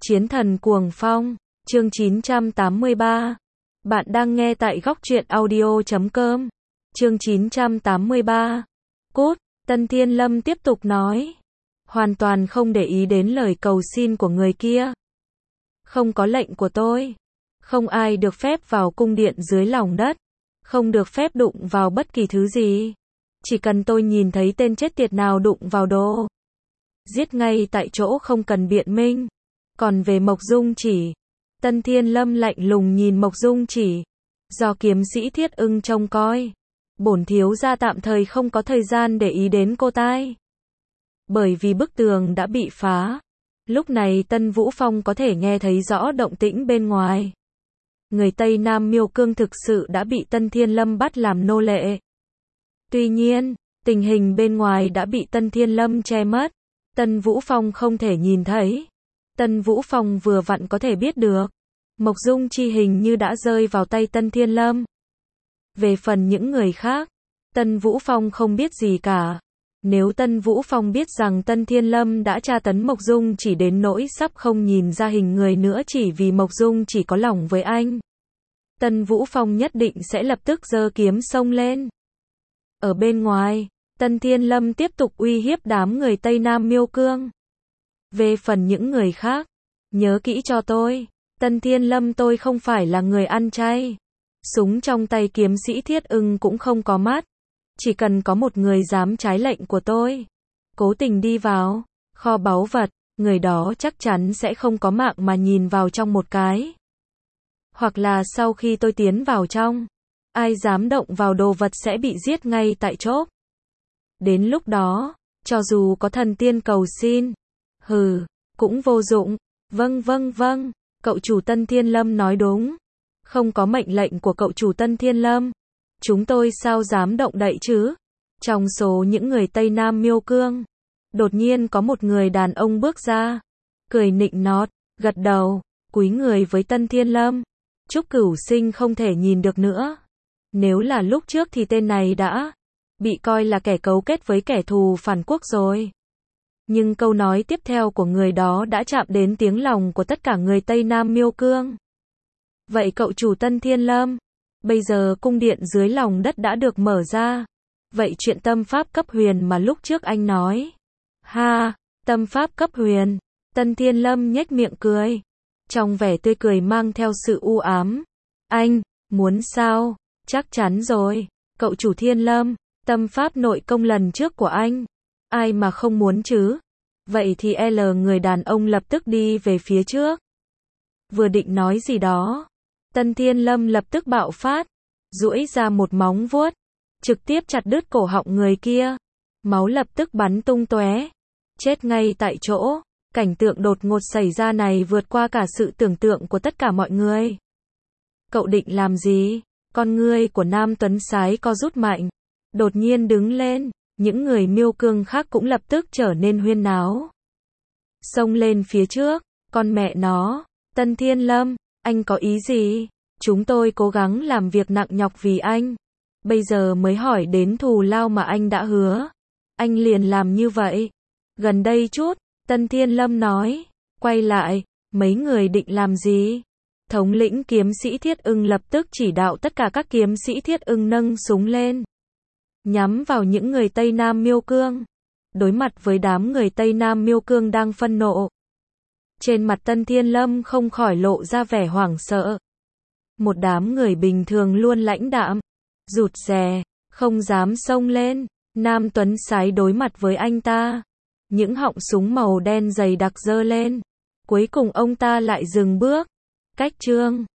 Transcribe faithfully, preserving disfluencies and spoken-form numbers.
Chiến thần cuồng phong, chương chín trăm tám mươi ba. Bạn đang nghe tại góc truyện audio chấm com. Chương chín trăm tám mươi ba. Cút, Tân Thiên Lâm tiếp tục nói. Hoàn toàn không để ý đến lời cầu xin của người kia. Không có lệnh của tôi. Không ai được phép vào cung điện dưới lòng đất. Không được phép đụng vào bất kỳ thứ gì. Chỉ cần tôi nhìn thấy tên chết tiệt nào đụng vào đồ. Giết ngay tại chỗ, không cần biện minh. Còn về Mộc Dung Chỉ, Tân Thiên Lâm lạnh lùng nhìn Mộc Dung Chỉ. Do kiếm sĩ Thiết Ưng trông coi, bổn thiếu gia tạm thời không có thời gian để ý đến cô tai. Bởi vì bức tường đã bị phá. Lúc này Tân Vũ Phong có thể nghe thấy rõ động tĩnh bên ngoài. Người Tây Nam Miêu Cương thực sự đã bị Tân Thiên Lâm bắt làm nô lệ. Tuy nhiên, tình hình bên ngoài đã bị Tân Thiên Lâm che mất. Tân Vũ Phong không thể nhìn thấy. Tân Vũ Phong vừa vặn có thể biết được. Mộc Dung Chi hình như đã rơi vào tay Tân Thiên Lâm. Về phần những người khác, Tân Vũ Phong không biết gì cả. Nếu Tân Vũ Phong biết rằng Tân Thiên Lâm đã tra tấn Mộc Dung Chỉ đến nỗi sắp không nhìn ra hình người nữa chỉ vì Mộc Dung Chỉ có lòng với anh, Tân Vũ Phong nhất định sẽ lập tức giơ kiếm xông lên. Ở bên ngoài, Tân Thiên Lâm tiếp tục uy hiếp đám người Tây Nam Miêu Cương. Về phần những người khác, nhớ kỹ cho tôi, Tân Thiên Lâm tôi không phải là người ăn chay. Súng trong tay kiếm sĩ Thiết Ưng cũng không có mắt. Chỉ cần có một người dám trái lệnh của tôi, cố tình đi vào kho báu vật, người đó chắc chắn sẽ không có mạng mà nhìn vào trong một cái. Hoặc là sau khi tôi tiến vào trong, ai dám động vào đồ vật sẽ bị giết ngay tại chỗ. Đến lúc đó, cho dù có thần tiên cầu xin, hừ, cũng vô dụng. Vâng vâng vâng, cậu chủ Tân Thiên Lâm nói đúng. Không có mệnh lệnh của cậu chủ Tân Thiên Lâm, chúng tôi sao dám động đậy chứ? Trong số những người Tây Nam Miêu Cương, đột nhiên có một người đàn ông bước ra, cười nịnh nọt, gật đầu, cúi người với Tân Thiên Lâm. Trúc Cửu Sinh không thể nhìn được nữa. Nếu là lúc trước thì tên này đã bị coi là kẻ cấu kết với kẻ thù phản quốc rồi. Nhưng câu nói tiếp theo của người đó đã chạm đến tiếng lòng của tất cả người Tây Nam Miêu Cương. Vậy cậu chủ Tân Thiên Lâm, bây giờ cung điện dưới lòng đất đã được mở ra. Vậy chuyện tâm pháp cấp huyền mà lúc trước anh nói. Ha, tâm pháp cấp huyền. Tân Thiên Lâm nhếch miệng cười. Trong vẻ tươi cười mang theo sự u ám. Anh, muốn sao? Chắc chắn rồi. Cậu chủ Thiên Lâm, tâm pháp nội công lần trước của anh. Ai mà không muốn chứ? Vậy thì L người đàn ông lập tức đi về phía trước. Vừa định nói gì đó, Tân Thiên Lâm lập tức bạo phát, duỗi ra một móng vuốt, trực tiếp chặt đứt cổ họng người kia. Máu lập tức bắn tung tóe, chết ngay tại chỗ. Cảnh tượng đột ngột xảy ra này vượt qua cả sự tưởng tượng của tất cả mọi người. Cậu định làm gì? Con ngươi của Nam Tuấn Sái co rút mạnh, đột nhiên đứng lên. Những người Miêu Cương khác cũng lập tức trở nên huyên náo, xông lên phía trước. Con mẹ nó, Tân Thiên Lâm, anh có ý gì? Chúng tôi cố gắng làm việc nặng nhọc vì anh, bây giờ mới hỏi đến thù lao mà anh đã hứa, anh liền làm như vậy. Gần đây chút, Tân Thiên Lâm nói. Quay lại, mấy người định làm gì? Thống lĩnh kiếm sĩ Thiết Ưng lập tức chỉ đạo tất cả các kiếm sĩ Thiết Ưng nâng súng lên, nhắm vào những người Tây Nam Miêu Cương. Đối mặt với đám người Tây Nam Miêu Cương đang phân nộ, trên mặt Tân Thiên Lâm không khỏi lộ ra vẻ hoảng sợ. Một đám người bình thường luôn lãnh đạm, rụt rè, không dám xông lên. Nam Tuấn Sái đối mặt với anh ta, những họng súng màu đen dày đặc giơ lên. Cuối cùng ông ta lại dừng bước. Cách chương